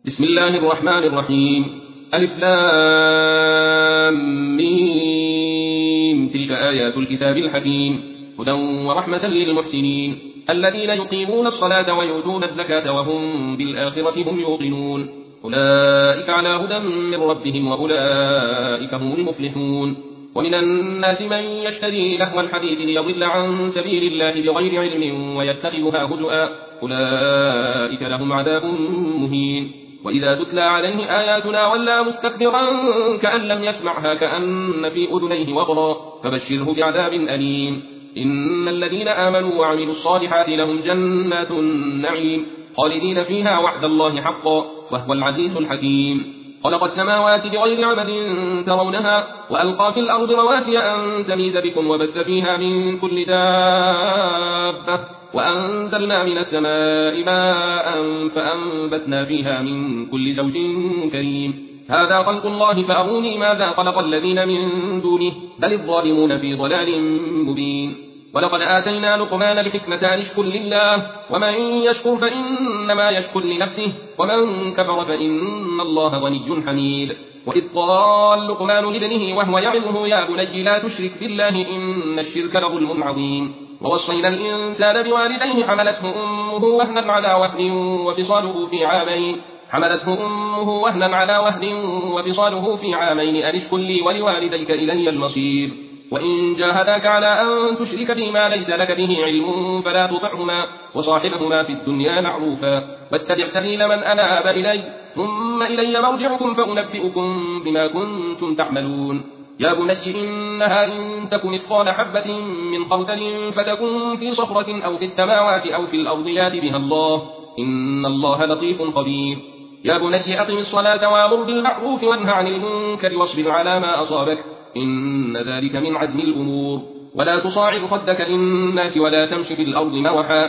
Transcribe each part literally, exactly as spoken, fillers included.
بسم الله الرحمن الرحيم. ألف لام ميم. تلك آيات الكتاب الحكيم هدى ورحمة للمحسنين الذين يقيمون الصلاة ويؤتون الزكاة وهم بالآخرة هم يوقنون أولئك على هدى من ربهم وأولئك هم المفلحون. ومن الناس من يشتري لهو الحديث ليضل عن سبيل الله بغير علم ويتخذها هزؤا أولئك لهم عذاب مهين. وإذا تتلى عليه آياتنا ولى مستكبرا كأن لم يسمعها كأن في أذنيه وقرا فبشره بعذاب أليم. إن الذين آمنوا وعملوا الصالحات لهم جنات النعيم خالدين فيها وعد الله حقا وهو العزيز الحكيم. خلق السماوات بغير عمد ترونها وألقى في الأرض رواسي أن تميد بكم وبث فيها من كل دابة وأنزلنا من السماء ماء فأنبتنا فيها من كل زوج كريم. هذا خلق الله فأروني ماذا خلق الذين من دونه بل الظالمون في ضلال مبين. ولقد آتينا لقمان الحكمة أن اشكر لله ومن يشكر فإنما يشكر لنفسه ومن كفر فإن الله غني حميد. وإذ قال لقمان لابنه وهو يعظه يا بني لا تشرك بالله إن الشرك لظلم عظيم. ووصينا الإنسان بوالديه حملته أمه وهنا على وهن وفصاله في عامين حملته أمه وهنا على وهن وفصاله في عامين أن اشكر لي ولوالديك إلي المصير. وإن جاهداك على أن تشرك بما ليس لك به علم فلا تطعهما وصاحبهما في الدنيا معروفا واتبع سبيل من أناب إلي ثم إلي مرجعكم فأنبئكم بما كنتم تعملون. يا بني إنها إن تك مثقال حبة من خردل فتكن في صخرة أو في السماوات أو في الأرض يأت بها الله إن الله لطيف خبير. يا بني أقم الصلاة وأمر بالمعروف وانه عن المنكر واصبر على ما أصابك إن ذلك من عزم الأمور. ولا تصاعد خدك للناس ولا تمش في الأرض مرحا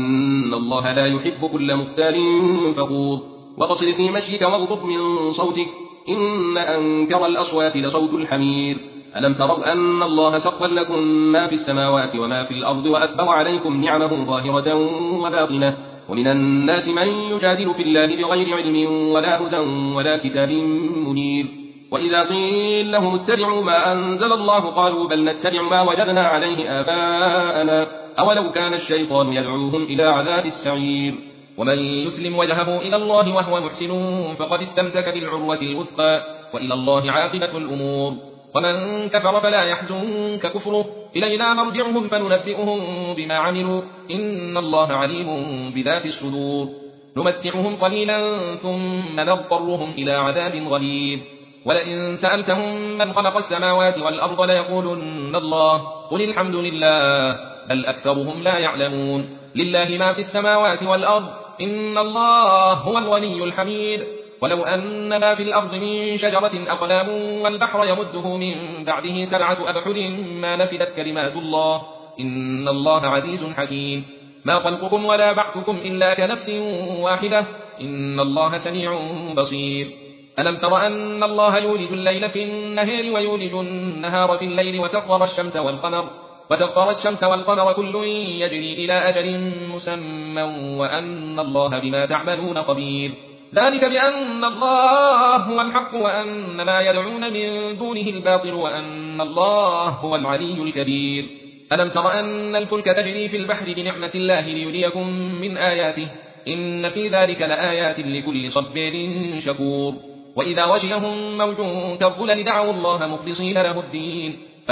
إن الله لا يحب كل مختال فخور. وقصر في مشيك واغضض من صوتك إن أنكر الأصوات لصوت الحمير. ألم تروا أن الله سخر لكم ما في السماوات وما في الأرض وأسبغ عليكم نعمه ظاهرة وباطنة ومن الناس من يجادل في الله بغير علم ولا هدى ولا كتاب منير. وإذا قيل لهم اتبعوا ما أنزل الله قالوا بل نتبع ما وجدنا عليه آباءنا أولو كان الشيطان يدعوهم إلى عذاب السعير. ومن يسلم وجهه إلى الله وهو محسن فقد استمسك بالعروة الوثقى وإلى الله عاقبة الأمور. ومن كفر فلا يحزنك كفره إلينا مرجعهم فننبئهم بما عملوا إن الله عليم بذات الصدور. نمتعهم قليلا ثم نضطرهم إلى عذاب غليظ. ولئن سألتهم من خلق السماوات والأرض ليقولن الله قل الحمد لله بل أكثرهم لا يعلمون. لله ما في السماوات والأرض إن الله هو الغني الحميد. ولو أن ما في الأرض من شجرة أقلام والبحر يمده من بعده سبعة أبحر ما نفدت كلمات الله إن الله عزيز حكيم. ما خلقكم ولا بعثكم إلا كنفس واحدة إن الله سميع بصير. ألم تر أن الله يولج الليل في النهار ويولج النهار في الليل وسخر الشمس والقمر وسخر الشمس والقمر كل يجري إلى أجل مسمى وأن الله بما تعملون خبير. ذلك بأن الله هو الحق وأن ما يدعون من دونه الباطل وأن الله هو العلي الكبير. ألم تر أن الفلك تجري في البحر بنعمة الله ليريكم من آياته إن في ذلك لآيات لكل صبير شكور. وإذا غشيهم موج كالظلل دعوا الله مخلصين له الدين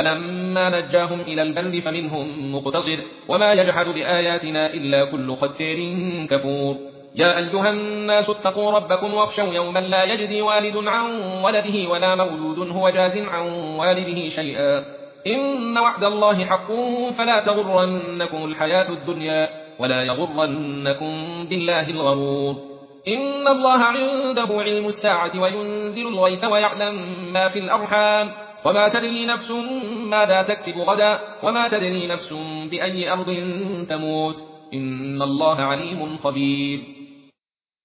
فلما نجاهم إلى البر فمنهم مقتصد وما يجحد بآياتنا إلا كل ختار كفور. يا أيها الناس اتقوا ربكم واخشوا يوما لا يجزي والد عن ولده ولا مولود هو جاز عن والده شيئا إن وعد الله حق فلا تغرنكم الحياة الدنيا ولا يغرنكم بالله الغرور. إن الله عنده علم الساعة وينزل الغيث ويعلم ما في الأرحام وما تدري نفس ماذا تكسب غدا وما تدري نفس بأي أرض تموت إن الله عليم خبير.